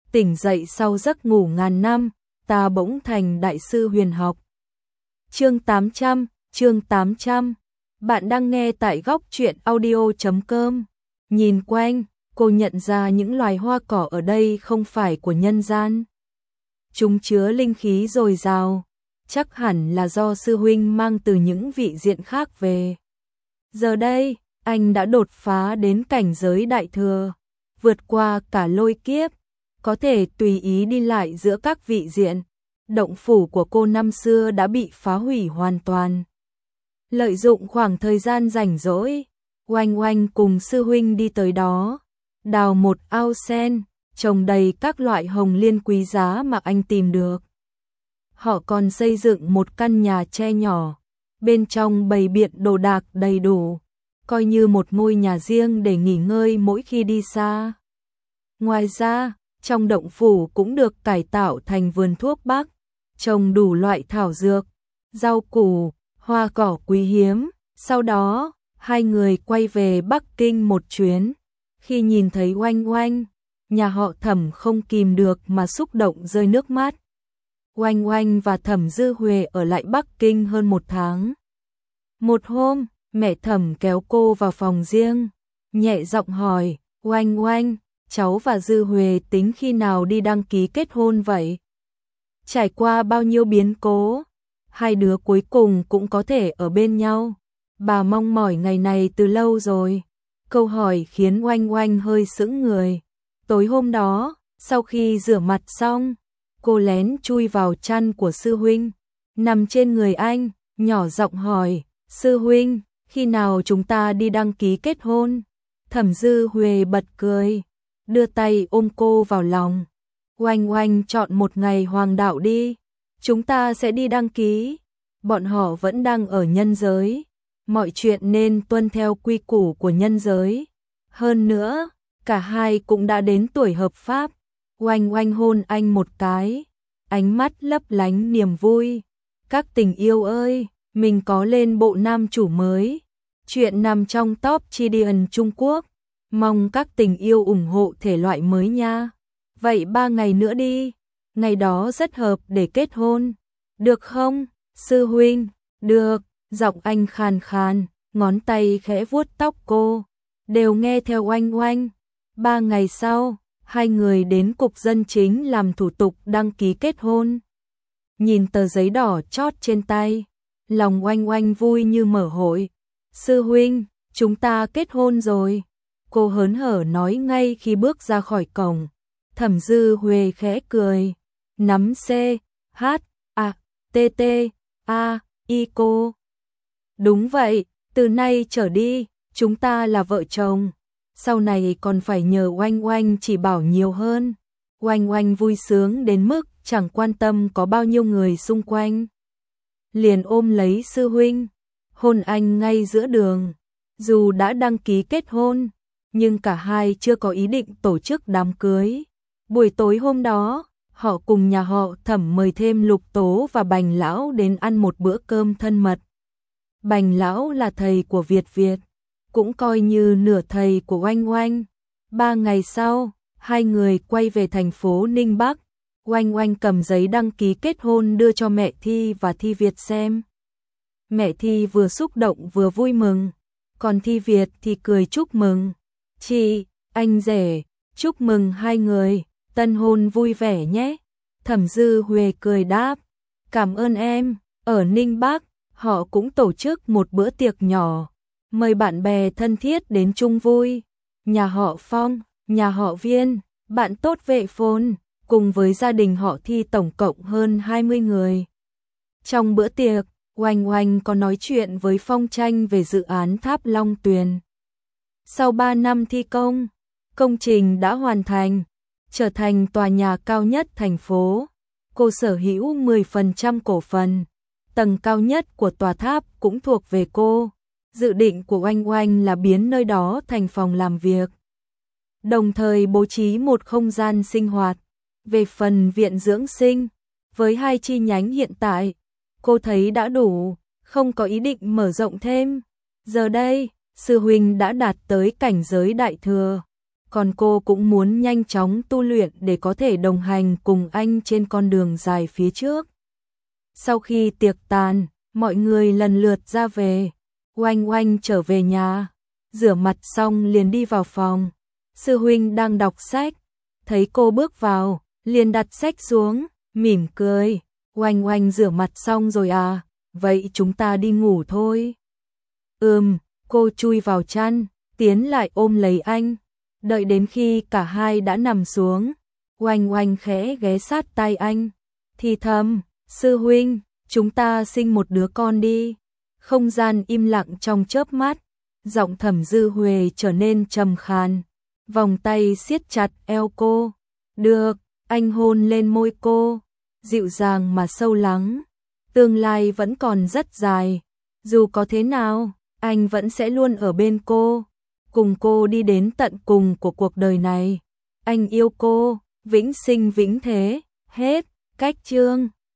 tỉnh dậy sau giấc ngủ ngàn năm, ta bỗng thành đại sư huyền học. Chương 800. Bạn đang nghe tại góc truyện audio.com. Nhìn quanh, cô nhận ra những loài hoa cỏ ở đây không phải của nhân gian. Chúng chứa linh khí dồi dào, chắc hẳn là do sư huynh mang từ những vị diện khác về. Giờ đây, anh đã đột phá đến cảnh giới đại thừa, vượt qua cả lôi kiếp, có thể tùy ý đi lại giữa các vị diện. Động phủ của cô năm xưa đã bị phá hủy hoàn toàn. Lợi dụng khoảng thời gian rảnh rỗi, Oanh Oanh cùng sư huynh đi tới đó, đào một ao sen, trồng đầy các loại hồng liên quý giá mà anh tìm được. Họ còn xây dựng một căn nhà tre nhỏ, bên trong bày biện đồ đạc đầy đủ, coi như một ngôi nhà riêng để nghỉ ngơi mỗi khi đi xa. Ngoài ra, trong động phủ cũng được cải tạo thành vườn thuốc bắc, trồng đủ loại thảo dược, rau củ, hoa cỏ quý hiếm. Sau đó, hai người quay về Bắc Kinh một chuyến. Khi nhìn thấy Oanh Oanh, nhà họ Thẩm không kìm được mà xúc động rơi nước mắt. Oanh Oanh và Thẩm Dư Huệ ở lại Bắc Kinh hơn một tháng. Một hôm, mẹ Thẩm kéo cô vào phòng riêng, nhẹ giọng hỏi, Oanh Oanh, cháu và Dư Huệ tính khi nào đi đăng ký kết hôn vậy? Trải qua bao nhiêu biến cố, hai đứa cuối cùng cũng có thể ở bên nhau. Bà mong mỏi ngày này từ lâu rồi. Câu hỏi khiến Oanh Oanh hơi sững người. Tối hôm đó, sau khi rửa mặt xong, cô lén chui vào chăn của sư huynh, nằm trên người anh, nhỏ giọng hỏi, sư huynh, khi nào chúng ta đi đăng ký kết hôn? Thẩm Dư Huệ bật cười, đưa tay ôm cô vào lòng. Oanh Oanh chọn một ngày hoàng đạo đi, chúng ta sẽ đi đăng ký. Bọn họ vẫn đang ở nhân giới, mọi chuyện nên tuân theo quy củ của nhân giới. Hơn nữa, cả hai cũng đã đến tuổi hợp pháp. Oanh Oanh hôn anh một cái, ánh mắt lấp lánh niềm vui. Các tình yêu ơi, mình có lên bộ nam chủ mới. Chuyện nằm trong top Chidian Trung Quốc. Mong các tình yêu ủng hộ thể loại mới nha. Vậy 3 ngày nữa đi, ngày đó rất hợp để kết hôn. Được không, sư huynh? Được, giọng anh khàn khàn, ngón tay khẽ vuốt tóc cô. Đều nghe theo Oanh Oanh. 3 ngày sau, hai người đến cục dân chính làm thủ tục đăng ký kết hôn. Nhìn tờ giấy đỏ chót trên tay, lòng Oanh Oanh vui như mở hội. Sư huynh, chúng ta kết hôn rồi. Cô hớn hở nói ngay khi bước ra khỏi cổng. Thẩm Dư Huệ khẽ cười, nắm C, H, A, T, T, A, I cô. Đúng vậy, từ nay trở đi, chúng ta là vợ chồng. Sau này còn phải nhờ Oanh Oanh chỉ bảo nhiều hơn. Oanh Oanh vui sướng đến mức chẳng quan tâm có bao nhiêu người xung quanh. Liền ôm lấy sư huynh, hôn anh ngay giữa đường. Dù đã đăng ký kết hôn, nhưng cả hai chưa có ý định tổ chức đám cưới. Buổi tối hôm đó, họ cùng nhà họ Thẩm mời thêm Lục Tố và Bành Lão đến ăn một bữa cơm thân mật. Bành Lão là thầy của Việt Việt, cũng coi như nửa thầy của Oanh Oanh. 3 ngày sau, hai người quay về thành phố Ninh Bắc. Oanh Oanh cầm giấy đăng ký kết hôn đưa cho mẹ Thi và Thi Việt xem. Mẹ Thi vừa xúc động vừa vui mừng, còn Thi Việt thì cười chúc mừng. Chị, anh rể, chúc mừng hai người, tân hôn vui vẻ nhé. Thẩm Dư Huệ cười đáp, cảm ơn em. Ở Ninh Bắc, họ cũng tổ chức một bữa tiệc nhỏ, mời bạn bè thân thiết đến chung vui. Nhà họ Phong, nhà họ Viên, bạn tốt Vệ Phồn, cùng với gia đình họ Thi tổng cộng hơn 20 người. Trong bữa tiệc, Oanh Oanh có nói chuyện với Phong Tranh về dự án tháp Long Tuyền. Sau 3 năm thi công, công trình đã hoàn thành, trở thành tòa nhà cao nhất thành phố. Cô sở hữu 10% cổ phần. Tầng cao nhất của tòa tháp cũng thuộc về cô. Dự định của Oanh Oanh là biến nơi đó thành phòng làm việc, đồng thời bố trí một không gian sinh hoạt. Về phần viện dưỡng sinh, với 2 chi nhánh hiện tại, cô thấy đã đủ, không có ý định mở rộng thêm. Giờ đây, sư huynh đã đạt tới cảnh giới đại thừa, còn cô cũng muốn nhanh chóng tu luyện để có thể đồng hành cùng anh trên con đường dài phía trước. Sau khi tiệc tàn, mọi người lần lượt ra về. Oanh Oanh trở về nhà, rửa mặt xong liền đi vào phòng. Sư huynh đang đọc sách, thấy cô bước vào, liền đặt sách xuống, mỉm cười. Oanh Oanh rửa mặt xong rồi à, vậy chúng ta đi ngủ thôi. Cô chui vào chăn, tiến lại ôm lấy anh. Đợi đến khi cả hai đã nằm xuống, Oanh Oanh khẽ ghé sát tai anh, thì thầm, sư huynh, chúng ta sinh một đứa con đi. Không gian im lặng trong chớp mắt, giọng Thẩm Dư Huệ trở nên trầm khàn, vòng tay siết chặt eo cô. Được, anh hôn lên môi cô, dịu dàng mà sâu lắng. Tương lai vẫn còn rất dài, dù có thế nào, anh vẫn sẽ luôn ở bên cô, cùng cô đi đến tận cùng của cuộc đời này. Anh yêu cô, vĩnh sinh vĩnh thế. Hết. Cách chương